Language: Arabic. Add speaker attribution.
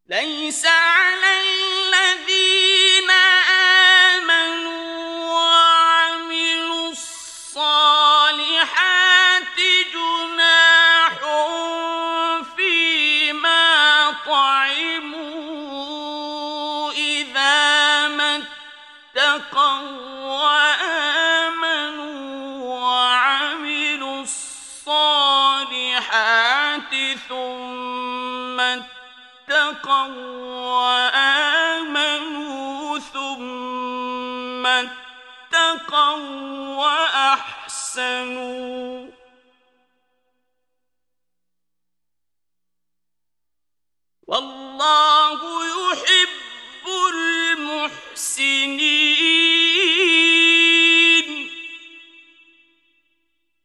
Speaker 1: ليس على الذين آمنوا وعملوا الصالحات جناح فيما طعموا إذا ما اتقوا وآمنوا وعملوا الصالحات ثم اتقوا وآمنوا ثم اتقوا وأحسنوا